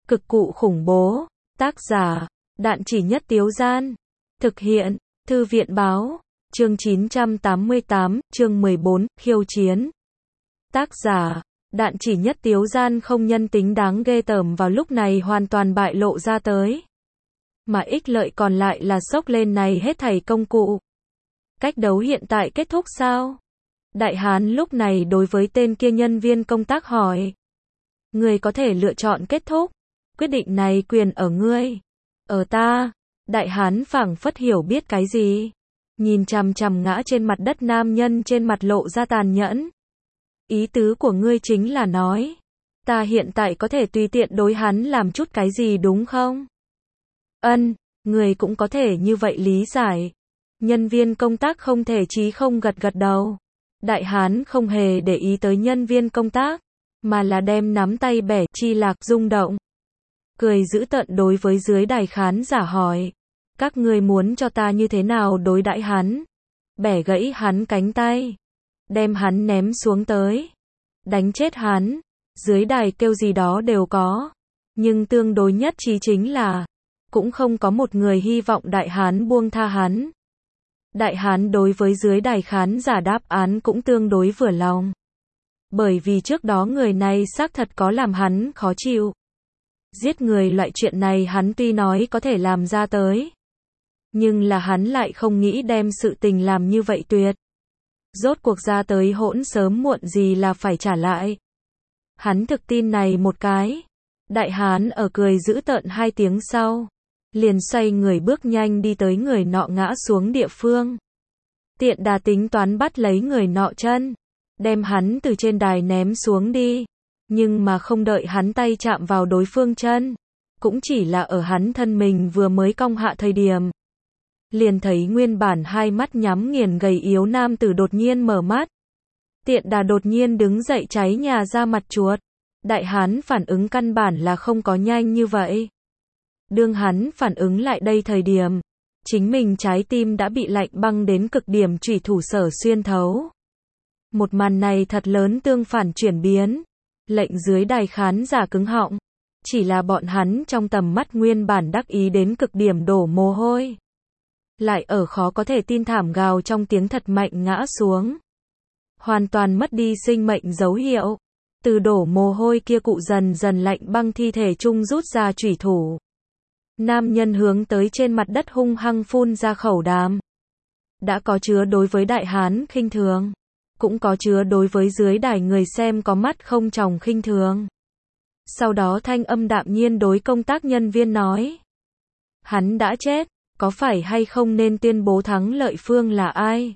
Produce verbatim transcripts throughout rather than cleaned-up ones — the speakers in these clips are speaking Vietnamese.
Cực cụ khủng bố. Tác giả, Đạn Chỉ Nhất Tiếu Gian. Thực hiện, Thư viện báo. Chương chín trăm tám mươi tám, chương mười bốn, khiêu chiến. Tác giả, Đạn Chỉ Nhất Tiếu Gian. Không nhân tính đáng ghê tởm vào lúc này hoàn toàn bại lộ ra tới. Mà ích lợi còn lại là xốc lên này hết thảy công cụ. Cách đấu hiện tại kết thúc sao? Đại hán lúc này đối với tên kia nhân viên công tác hỏi. Người có thể lựa chọn kết thúc. Quyết định này quyền ở ngươi. Ở ta. Đại hán phảng phất hiểu biết cái gì. Nhìn chằm chằm ngã trên mặt đất nam nhân, trên mặt lộ ra tàn nhẫn. Ý tứ của ngươi chính là nói, ta hiện tại có thể tùy tiện đối hắn làm chút cái gì đúng không? Ân, người cũng có thể như vậy lý giải. Nhân viên công tác không thể chí không gật gật đầu. Đại hán không hề để ý tới nhân viên công tác, mà là đem nắm tay bẻ chi lạc rung động. Cười dữ tợn đối với dưới đài khán giả hỏi. Các ngươi muốn cho ta như thế nào đối đãi hắn? Bẻ gãy hắn cánh tay. Đem hắn ném xuống tới. Đánh chết hắn. Dưới đài kêu gì đó đều có. Nhưng tương đối nhất trí chính là, cũng không có một người hy vọng đại hán buông tha hắn. Đại hán đối với dưới đài khán giả đáp án cũng tương đối vừa lòng. Bởi vì trước đó người này xác thật có làm hắn khó chịu. Giết người loại chuyện này hắn tuy nói có thể làm ra tới, nhưng là hắn lại không nghĩ đem sự tình làm như vậy tuyệt. Rốt cuộc ra tới hỗn sớm muộn gì là phải trả lại. Hắn thực tin này một cái. Đại hán ở cười dữ tợn hai tiếng sau, liền xoay người bước nhanh đi tới người nọ ngã xuống địa phương. Tiện đà tính toán bắt lấy người nọ chân, đem hắn từ trên đài ném xuống đi. Nhưng mà không đợi hắn tay chạm vào đối phương chân, cũng chỉ là ở hắn thân mình vừa mới cong hạ thời điểm, liền thấy nguyên bản hai mắt nhắm nghiền gầy yếu nam tử đột nhiên mở mắt. Tiện đà đột nhiên đứng dậy cháy nhà ra mặt chuột. Đại hán phản ứng căn bản là không có nhanh như vậy. Đương hắn phản ứng lại đây thời điểm, chính mình trái tim đã bị lạnh băng đến cực điểm chủy thủ sở xuyên thấu. Một màn này thật lớn tương phản chuyển biến, lệnh dưới đài khán giả cứng họng. Chỉ là bọn hắn trong tầm mắt nguyên bản đắc ý đến cực điểm đổ mồ hôi, lại ở khó có thể tin thảm gào trong tiếng thật mạnh ngã xuống. Hoàn toàn mất đi sinh mệnh dấu hiệu. Từ đổ mồ hôi kia cụ dần dần lạnh băng thi thể trung rút ra chủy thủ. Nam nhân hướng tới trên mặt đất hung hăng phun ra khẩu đàm. Đã có chứa đối với đại hán khinh thường, cũng có chứa đối với dưới đài người xem có mắt không tròng khinh thường. Sau đó thanh âm đạm nhiên đối công tác nhân viên nói. Hắn đã chết, có phải hay không nên tuyên bố thắng lợi phương là ai?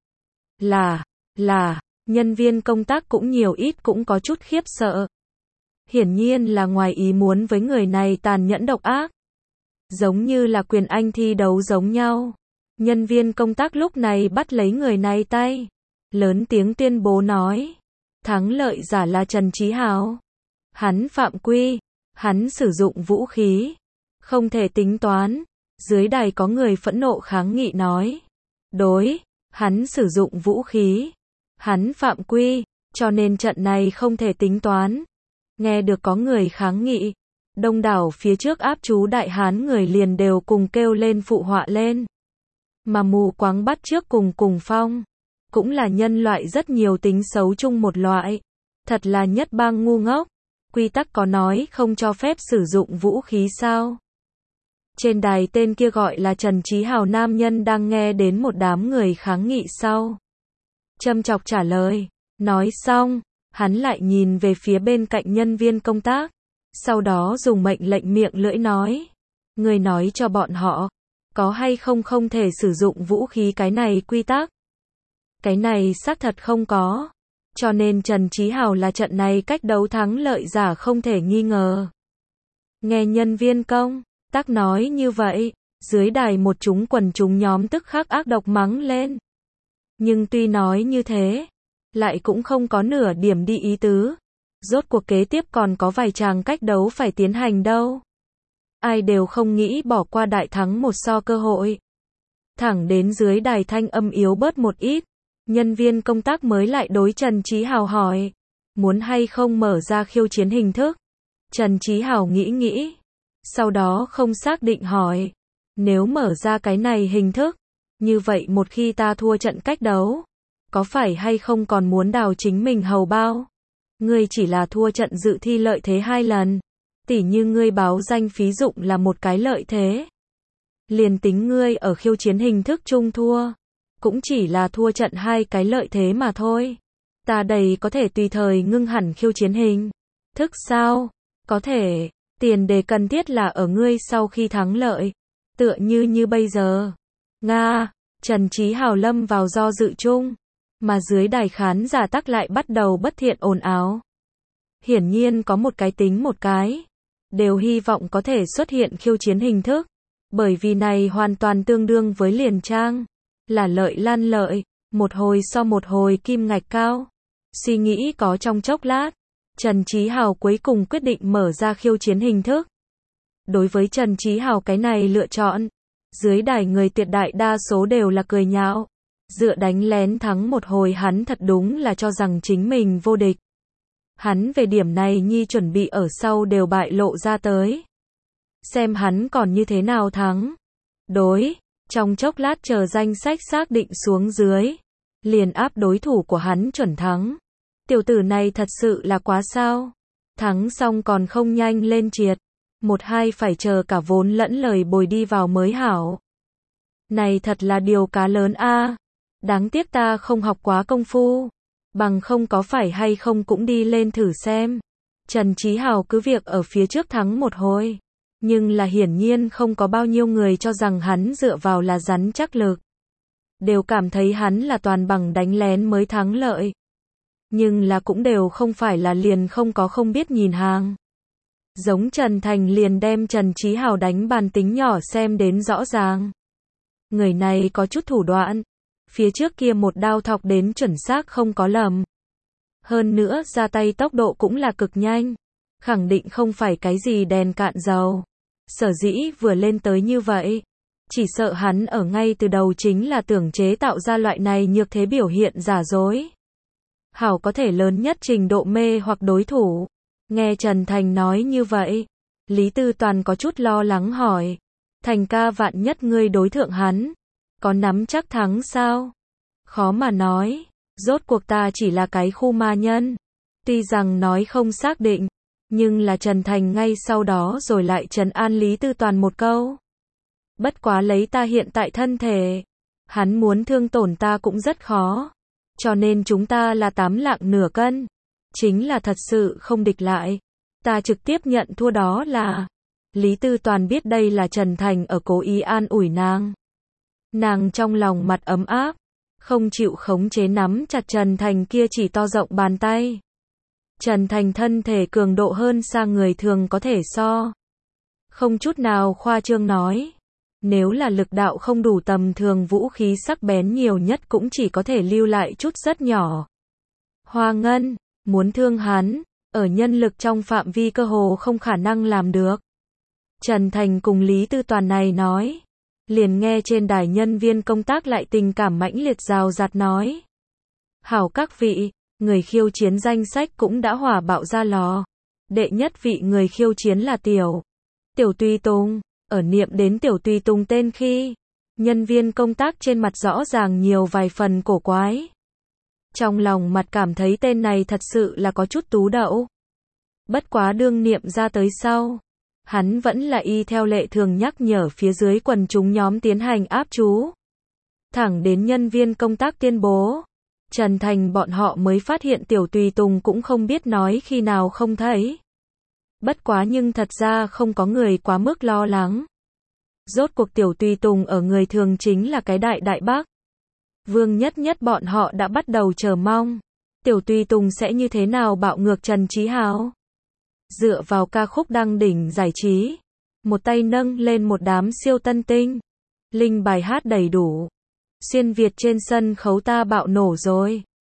Là, là, nhân viên công tác cũng nhiều ít cũng có chút khiếp sợ. Hiển nhiên là ngoài ý muốn với người này tàn nhẫn độc ác. Giống như là quyền anh thi đấu giống nhau. Nhân viên công tác lúc này bắt lấy người này tay, lớn tiếng tuyên bố nói. Thắng lợi giả là Trần Chí Hào. Hắn phạm quy, hắn sử dụng vũ khí, không thể tính toán. Dưới đài có người phẫn nộ kháng nghị nói. Đối, hắn sử dụng vũ khí, hắn phạm quy, cho nên trận này không thể tính toán. Nghe được có người kháng nghị, đông đảo phía trước áp chú đại hán người liền đều cùng kêu lên phụ họa lên. Mà mù quáng bắt trước cùng cùng phong, cũng là nhân loại rất nhiều tính xấu chung một loại. Thật là nhất bang ngu ngốc. Quy tắc có nói không cho phép sử dụng vũ khí sao? Trên đài tên kia gọi là Trần Chí Hào nam nhân đang nghe đến một đám người kháng nghị sau, châm chọc trả lời. Nói xong, hắn lại nhìn về phía bên cạnh nhân viên công tác, sau đó dùng mệnh lệnh miệng lưỡi nói. Người nói cho bọn họ, có hay không không thể sử dụng vũ khí cái này quy tắc? Cái này xác thật không có. Cho nên Trần Chí Hào là trận này cách đấu thắng lợi giả không thể nghi ngờ. Nghe nhân viên công tác nói như vậy, dưới đài một chúng quần chúng nhóm tức khắc ác độc mắng lên. Nhưng tuy nói như thế, lại cũng không có nửa điểm đi ý tứ. Rốt cuộc kế tiếp còn có vài tràng cách đấu phải tiến hành đâu. Ai đều không nghĩ bỏ qua đại thắng một so cơ hội. Thẳng đến dưới đài thanh âm yếu bớt một ít, nhân viên công tác mới lại đối Trần Chí Hào hỏi. Muốn hay không mở ra khiêu chiến hình thức? Trần Chí Hào nghĩ nghĩ, sau đó không xác định hỏi, nếu mở ra cái này hình thức, như vậy một khi ta thua trận cách đấu, có phải hay không còn muốn đào chính mình hầu bao? Ngươi chỉ là thua trận dự thi lợi thế hai lần, tỉ như ngươi báo danh phí dụng là một cái lợi thế. Liền tính ngươi ở khiêu chiến hình thức chung thua, cũng chỉ là thua trận hai cái lợi thế mà thôi. Ta đầy có thể tùy thời ngưng hẳn khiêu chiến hình thức sao? Có thể, tiền đề cần thiết là ở ngươi sau khi thắng lợi, tựa như như bây giờ. Nga, Trần Chí Hào lâm vào do dự chung, mà dưới đài khán giả tắc lại bắt đầu bất thiện ồn ào. Hiển nhiên có một cái tính một cái, đều hy vọng có thể xuất hiện khiêu chiến hình thức, bởi vì này hoàn toàn tương đương với liền trang, là lợi lan lợi, một hồi so một hồi kim ngạch cao. Suy nghĩ có trong chốc lát, Trần Chí Hào cuối cùng quyết định mở ra khiêu chiến hình thức. Đối với Trần Chí Hào cái này lựa chọn, dưới đài người tuyệt đại đa số đều là cười nhạo. Dựa đánh lén thắng một hồi hắn thật đúng là cho rằng chính mình vô địch. Hắn về điểm này nhi chuẩn bị ở sau đều bại lộ ra tới. Xem hắn còn như thế nào thắng. Đối, trong chốc lát chờ danh sách xác định xuống dưới, liền áp đối thủ của hắn chuẩn thắng. Tiểu tử này thật sự là quá sao. Thắng xong còn không nhanh lên triệt. Một hai phải chờ cả vốn lẫn lời bồi đi vào mới hảo. Này thật là điều cá lớn a. Đáng tiếc ta không học quá công phu. Bằng không có phải hay không cũng đi lên thử xem. Trần Chí Hào cứ việc ở phía trước thắng một hồi. Nhưng là hiển nhiên không có bao nhiêu người cho rằng hắn dựa vào là rắn chắc lực. Đều cảm thấy hắn là toàn bằng đánh lén mới thắng lợi. Nhưng là cũng đều không phải là liền không có không biết nhìn hàng. Giống Trần Thành liền đem Trần Chí Hào đánh bàn tính nhỏ xem đến rõ ràng. Người này có chút thủ đoạn. Phía trước kia một đao thọc đến chuẩn xác không có lầm. Hơn nữa ra tay tốc độ cũng là cực nhanh. Khẳng định không phải cái gì đèn cạn dầu. Sở dĩ vừa lên tới như vậy. Chỉ sợ hắn ở ngay từ đầu chính là tưởng chế tạo ra loại này nhược thế biểu hiện giả dối. Hảo có thể lớn nhất trình độ mê hoặc đối thủ. Nghe Trần Thành nói như vậy. Lý Tư Toàn có chút lo lắng hỏi. Thành ca vạn nhất ngươi đối thượng hắn. Có nắm chắc thắng sao? Khó mà nói. Rốt cuộc ta chỉ là cái khu ma nhân. Tuy rằng nói không xác định. Nhưng là Trần Thành ngay sau đó rồi lại trấn an Lý Tư Toàn một câu. Bất quá lấy ta hiện tại thân thể. Hắn muốn thương tổn ta cũng rất khó. Cho nên chúng ta là tám lạng nửa cân. Chính là thật sự không địch lại. Ta trực tiếp nhận thua đó là. Lý Tư Toàn biết đây là Trần Thành ở cố ý an ủi nàng. Nàng trong lòng mặt ấm áp. Không chịu khống chế nắm chặt Trần Thành kia chỉ to rộng bàn tay. Trần Thành thân thể cường độ hơn xa người thường có thể so. Không chút nào khoa trương nói. Nếu là lực đạo không đủ tầm thường vũ khí sắc bén nhiều nhất cũng chỉ có thể lưu lại chút rất nhỏ. Hoa Ngân, muốn thương hắn, ở nhân lực trong phạm vi cơ hồ không khả năng làm được. Trần Thành cùng Lý Tư Toàn này nói. Liền nghe trên đài nhân viên công tác lại tình cảm mãnh liệt rào rạt nói. Hảo các vị, người khiêu chiến danh sách cũng đã hỏa bạo ra lò. Đệ nhất vị người khiêu chiến là Tiểu. Tiểu Tùy Tùng, ở niệm đến Tiểu Tùy Tùng tên khi, nhân viên công tác trên mặt rõ ràng nhiều vài phần cổ quái. Trong lòng mặt cảm thấy tên này thật sự là có chút tú đậu. Bất quá đương niệm ra tới sau. Hắn vẫn là y theo lệ thường nhắc nhở phía dưới quần chúng nhóm tiến hành áp chú. Thẳng đến nhân viên công tác tuyên bố. Trần Thành bọn họ mới phát hiện Tiểu Tùy Tùng cũng không biết nói khi nào không thấy. Bất quá nhưng thật ra không có người quá mức lo lắng. Rốt cuộc Tiểu Tùy Tùng ở người thường chính là cái đại đại bác. Vương Nhất Nhất bọn họ đã bắt đầu chờ mong. Tiểu Tùy Tùng sẽ như thế nào bạo ngược Trần Chí Hào? Dựa vào ca khúc đăng đỉnh giải trí. Một tay nâng lên một đám siêu tân tinh. Linh bài hát đầy đủ. Xuyên Việt trên sân khấu ta bạo nổ rồi.